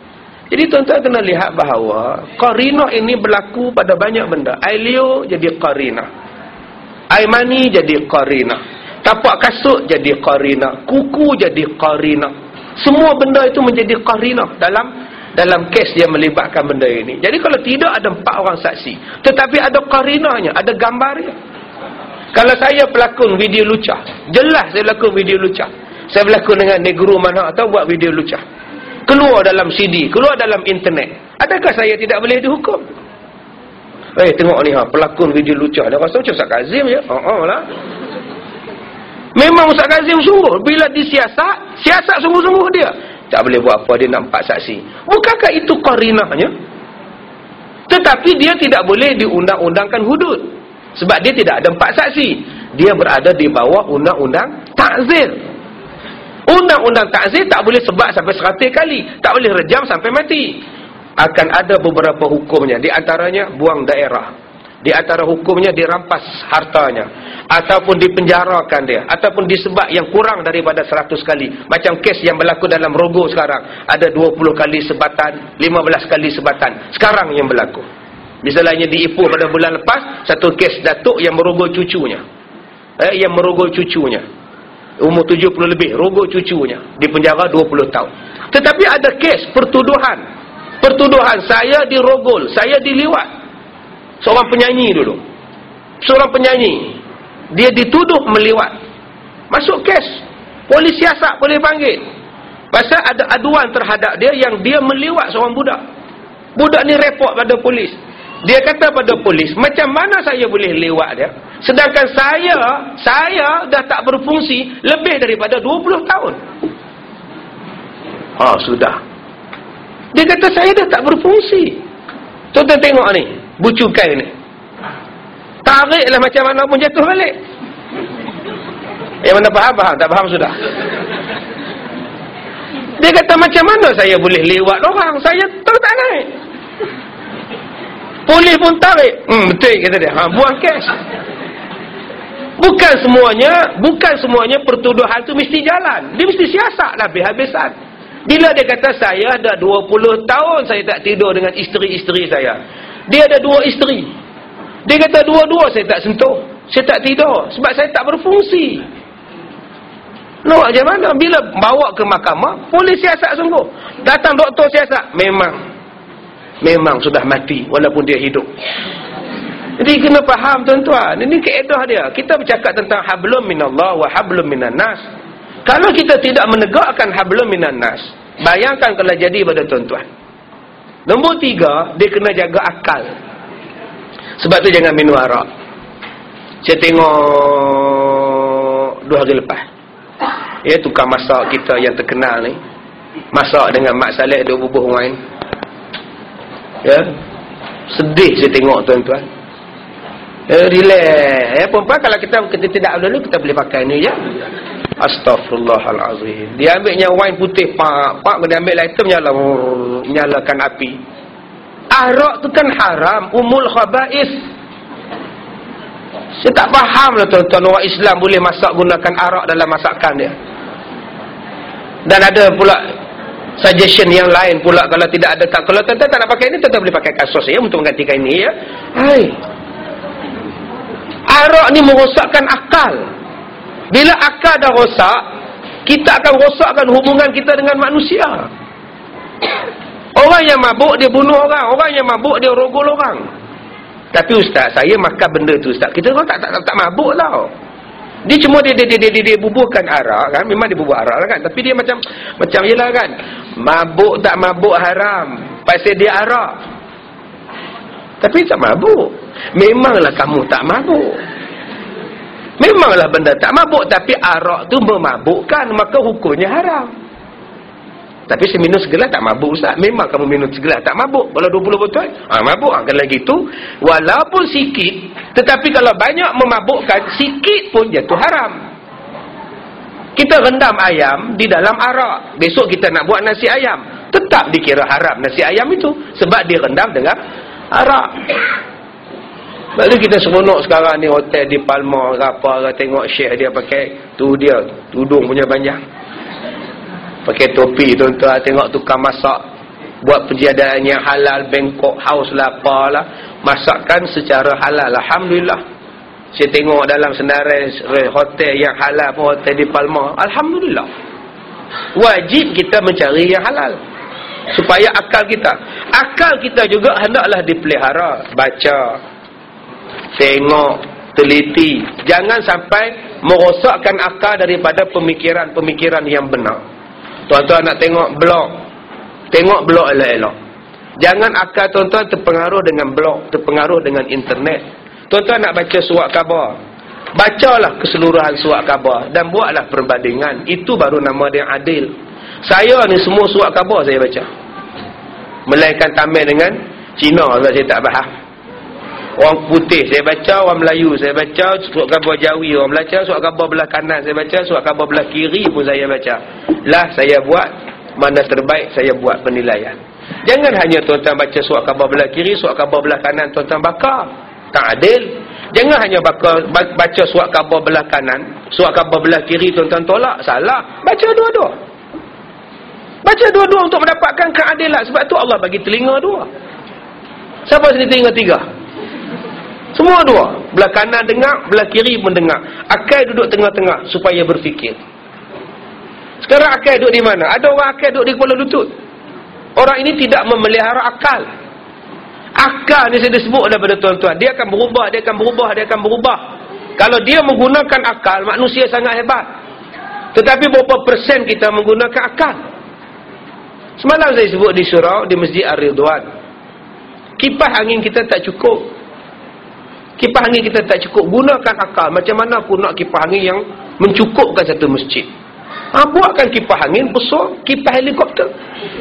Jadi tuan-tuan kena lihat bahawa qarinah ini berlaku pada banyak benda. Air liur jadi qarinah, air mani jadi qarinah, tapak kasut jadi qarinah, kuku jadi qarinah. Semua benda itu menjadi qarinah dalam dalam kes yang melibatkan benda ini. Jadi kalau tidak ada empat orang saksi, tetapi ada qarinahnya, ada gambarnya. Kalau saya pelakon video lucah, jelas saya pelakon video lucah. Saya berlakon dengan negro mana atau buat video lucah, keluar dalam C D, keluar dalam internet, adakah saya tidak boleh dihukum? Eh, tengok ni ha, pelakon video lucah, dia rasa macam Ustaz Kazim je. Ha oh, lah. Memang Ustaz Kazim sungguh bila disiasat, siasat sungguh-sungguh dia. Tak boleh buat apa, dia nak empat saksi. Bukankah itu qarinahnya? Tetapi dia tidak boleh diundang-undangkan hudud, sebab dia tidak ada empat saksi. Dia berada di bawah undang-undang ta'zir. Undang-undang ta'zir tak boleh sebab sampai seratus kali, tak boleh rejam sampai mati. Akan ada beberapa hukumnya, di antaranya buang daerah, di antara hukumnya dirampas hartanya, ataupun dipenjarakan dia, ataupun disebab yang kurang daripada seratus kali. Macam kes yang berlaku dalam Rogo sekarang, ada dua puluh kali sebatan, lima belas kali sebatan sekarang yang berlaku. Misalnya di Ipoh pada bulan lepas, satu kes datuk yang merogol cucunya, eh, yang merogol cucunya umur tujuh puluh lebih, rogol cucunya, dipenjara dua puluh tahun. Tetapi ada kes pertuduhan, pertuduhan saya dirogol, saya diliwat. Seorang penyanyi dulu, seorang penyanyi, dia dituduh meliwat, masuk kes, polis siasat boleh panggil, pasal ada aduan terhadap dia yang dia meliwat seorang budak. Budak ni report pada polis. Dia kata pada polis, macam mana saya boleh lewat dia, sedangkan saya saya dah tak berfungsi lebih daripada dua puluh tahun. Ah, sudah. Dia kata saya dah tak berfungsi. Tuan-tuan tengok ni, bucukai ni, tariklah macam mana pun jatuh balik. Yang mana faham, faham, tak faham sudah. Dia kata macam mana saya boleh lewat orang, saya terus tak naik. Polis pun tarik. Hmm, betul kata dia. Ha, buang kes. Bukan semuanya, bukan semuanya pertuduhan tu mesti jalan. Dia mesti siasat lah habis-habisan. Bila dia kata saya dah dua puluh tahun saya tak tidur dengan isteri-isteri saya. Dia ada dua isteri. Dia kata dua-dua saya tak sentuh, saya tak tidur sebab saya tak berfungsi. No, macam mana? Bila bawa ke mahkamah, polis siasat sungguh. Datang doktor siasat, memang memang sudah mati walaupun dia hidup. Jadi kena faham tuan-tuan, ini kaedah dia. Kita bercakap tentang hablum minallah wa hablum minan nas. Kalau kita tidak menegakkan hablum minan nas, bayangkan kalau jadi pada tuan-tuan. Nombor tiga, dia kena jaga akal. Sebab tu jangan minum arak. Saya tengok dua hari lepas, ya, tukang masak kita yang terkenal ni masak dengan Mak Saleh dia bubuh wine. Ya, sedih saya tengok tuan-tuan. Eh, relax. Ya, perempuan kalau kita, kita tidak dulu kita boleh pakai ni je. Astaghfirullahalazim. Dia ambilnya wine putih, pak, pak, dia ambil lighter menyala, menyalakan api. Arak tu kan haram, umul khaba'is. Saya tak faham lah tuan-tuan, orang Islam boleh masak gunakan arak dalam masakan dia. Dan ada pula suggestion yang lain pula, kalau tidak ada, tak, kalau tuan-tuan tak nak pakai ini, tuan-tuan boleh pakai kasus ya untuk menggantikan ini ya. Hai. Arak ni merosakkan akal. Bila akal dah rosak, kita akan rosakkan hubungan kita dengan manusia. Orang yang mabuk dia bunuh orang, orang yang mabuk dia rogol orang. Tapi ustaz, saya makan benda tu ustaz. Kita orang tak tak tak, tak mabuk tau. Dia cuma dia dia dia dia, dia, dia buburkan arak kan, memang dia bubur arak lah kan, tapi dia macam macam yalah kan, mabuk tak mabuk haram, pasal dia arak. Tapi tak mabuk. Memanglah kamu tak mabuk. Memanglah benda tak mabuk, tapi arak tu memabukkan, maka hukumnya haram. Tapi saya minum segelas tak mabuk ustaz. Memang kamu minum segelas tak mabuk. Kalau dua puluh botol, ah mabuk. Ah, kalau gitu, walaupun sikit, tetapi kalau banyak memabukkan, sikit pun jatuh haram. Kita rendam ayam di dalam arak. Besok kita nak buat nasi ayam, tetap dikira haram nasi ayam itu, sebab dia rendam dengan arak. Lalu kita seronok sekarang ni hotel di Palma apa, tengok syekh dia pakai tu, dia tudung punya panjang, pakai topi tuan-tuan, tengok tukang masak buat penjadian yang halal, bengkok house lah, apalah, masakan secara halal. Alhamdulillah. Saya tengok dalam senarai hotel yang halal pun, hotel di Palma, alhamdulillah. Wajib kita mencari yang halal supaya akal kita akal kita juga hendaklah dipelihara. Baca, tengok, teliti, jangan sampai merosakkan akal daripada pemikiran-pemikiran yang benar. Tuan-tuan nak tengok blog, tengok blog elok-elok. Jangan akal tuan-tuan terpengaruh dengan blog, terpengaruh dengan internet. Tuan-tuan nak baca surat khabar, bacalah keseluruhan surat khabar dan buatlah perbandingan. Itu baru nama dia adil. Saya ni semua surat khabar saya baca, melainkan tambah dengan Cina sebab saya tak faham. Orang putih saya baca, orang Melayu saya baca, surat khabar Jawi orang baca, surat khabar belah kanan saya baca, surat khabar belah kiri pun saya baca. Lah saya buat mana terbaik, saya buat penilaian. Jangan hanya tuan-tuan baca surat khabar belah kiri, surat khabar belah kanan tuan-tuan bakar. Tak adil. Jangan hanya bakar, baca surat khabar belah kanan, surat khabar belah kiri tuan-tuan tolak. Salah. Baca dua-dua. Baca dua-dua untuk mendapatkan keadilan. Sebab tu Allah bagi telinga dua. Siapa sini telinga tiga? Semua dua. Belah kanan dengar, belah kiri mendengar. Akal duduk tengah-tengah supaya berfikir. Sekarang akal duduk di mana? Ada orang akal duduk di kepala lutut. Orang ini tidak memelihara akal. Akal ni saya dah sebut daripada tuan-tuan. Dia akan berubah, dia akan berubah, dia akan berubah. Kalau dia menggunakan akal, manusia sangat hebat. Tetapi berapa persen kita menggunakan akal? Semalam saya sebut di surau, di Masjid Ar-Ridwan. Kipas angin kita tak cukup. Kipas angin kita tak cukup. Gunakan akal. Macam mana pun nak kipas angin yang mencukupkan satu masjid. Ha, buatkan kipas angin besar, kipas helikopter.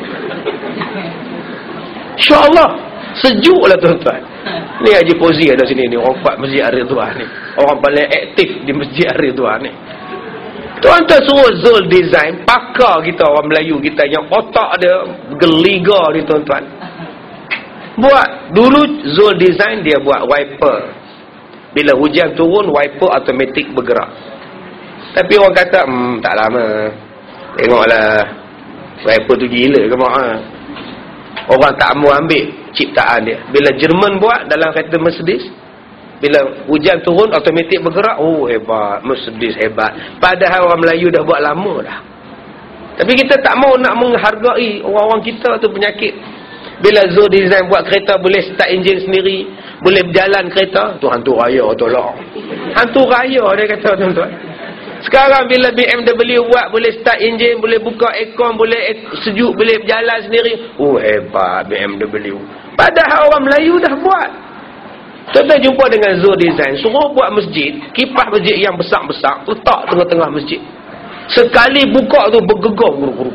InsyaAllah sejuklah tuan-tuan. Ni Haji Fauzi ada sini ni, orang kuat Masjid Ar-Ridwan ni. Orang paling aktif di Masjid Ar-Ridwan ni. Tuan-tuan suruh Zul design, pakar kita orang Melayu kita yang otak dia geliga ni tuan-tuan. Buat dulu Zul design, dia buat wiper. Bila hujan turun, wiper automatik bergerak. Tapi orang kata, hmm, tak lama. Tengoklah, wiper tu gila ke mak ha? Orang tak mau ambil ciptaan dia. Bila Jerman buat dalam kereta Mercedes, bila hujan turun automatik bergerak, oh hebat, Mercedes hebat. Padahal orang Melayu dah buat lama dah. Tapi kita tak mau nak menghargai orang-orang kita tu penyakit. Bila Zul design buat kereta boleh start enjin sendiri, boleh berjalan kereta, tu hantu raya tolong. Hantu raya dia kata tuan-tuan. Sekarang bila B M W buat boleh start enjin, boleh buka aircon, boleh sejuk, boleh berjalan sendiri. Oh hebat B M W. Padahal orang Melayu dah buat. Tuan-tuan jumpa dengan Zul design, suruh buat masjid, kipas masjid yang besar-besar, letak tengah-tengah masjid. Sekali buka tu bergegar.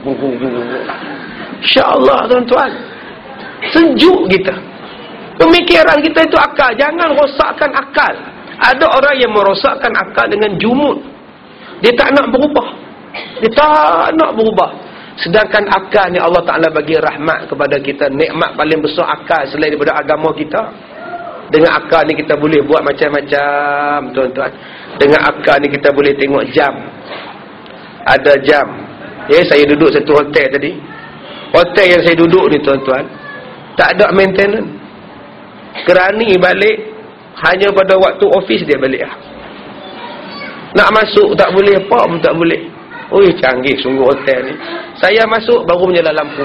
Insya-Allah tuan-tuan. Sejuk kita. Pemikiran kita itu akal. Jangan rosakkan akal. Ada orang yang merosakkan akal dengan jumud. Dia tak nak berubah. Dia tak nak berubah. Sedangkan akal ni Allah Ta'ala bagi rahmat kepada kita. Nikmat paling besar akal selain daripada agama kita. Dengan akal ni kita boleh buat macam-macam tuan-tuan. Dengan akal ni kita boleh tengok jam. Ada jam. Ya, saya duduk satu hotel tadi. Hotel yang saya duduk ni tuan-tuan, tak ada maintenance. Kerani balik hanya pada waktu office dia balik lah. Nak masuk tak boleh, apa pun tak boleh. Oi, canggih sungguh hotel ni. Saya masuk baru menyala lampu.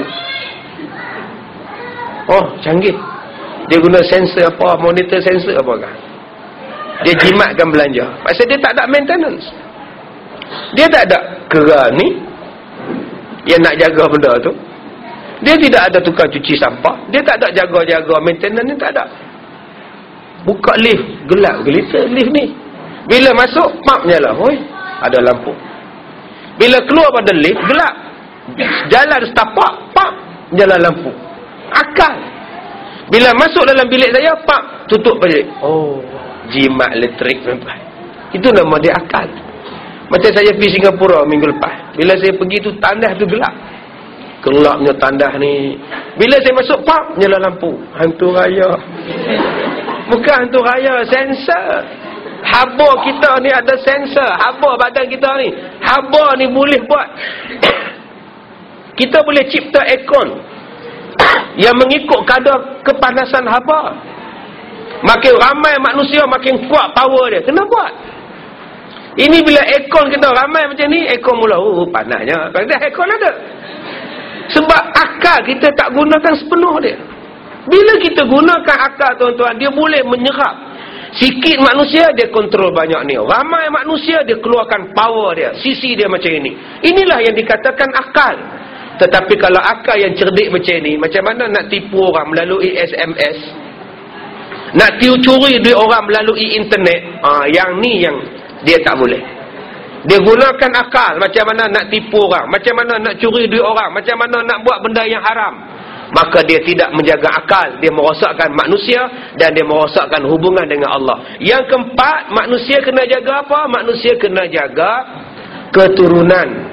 Oh, canggih. Dia guna sensor apa, monitor sensor apa kan. Dia jimatkan belanja. Pasal dia tak ada maintenance. Dia tak ada kerani yang nak jaga benda tu. Dia tidak ada tukang cuci sampah. Dia tak ada jaga-jaga maintenance ni, tak ada. Buka lift, gelap gelita lift ni. Bila masuk, mak nyala. Oi, ada lampu. Bila keluar pada lift, gelap. Jalan setapak, pak, nyala lampu. Akal. Bila masuk dalam bilik saya, pak, tutup balik. Oh, jimat elektrik tuan-tuan. Itu nama dia akal. Macam saya pergi Singapura minggu lepas. Bila saya pergi tu, tandas tu gelap. Gelapnya tandas ni. Bila saya masuk, pak, nyala lampu. Hantu raya. Bukan hantu raya, sensor. Haba kita ni ada sensor. Haba badan kita ni. Haba ni boleh buat. Kita boleh cipta aircon. yang mengikut kadar kepanasan haba. Makin ramai manusia, makin kuat power dia. Kena buat. Ini bila aircon kita ramai macam ni, aircon mula, oh panasnya. Kadang aircon ada. Sebab akal kita tak gunakan sepenuh dia. Bila kita gunakan akal, tuan-tuan, dia boleh menyerap. Sikit manusia, dia kontrol banyak ni. Ramai manusia, dia keluarkan power dia. Sisi dia macam ini. Inilah yang dikatakan akal. Tetapi kalau akal yang cerdik macam ni, macam mana nak tipu orang melalui S M S? Nak curi duit orang melalui internet? Ah, yang ni yang dia tak boleh. Dia gunakan akal macam mana nak tipu orang, macam mana nak curi duit orang, macam mana nak buat benda yang haram. Maka dia tidak menjaga akal, dia merosakkan manusia dan dia merosakkan hubungan dengan Allah. Yang keempat, manusia kena jaga apa? Manusia kena jaga keturunan.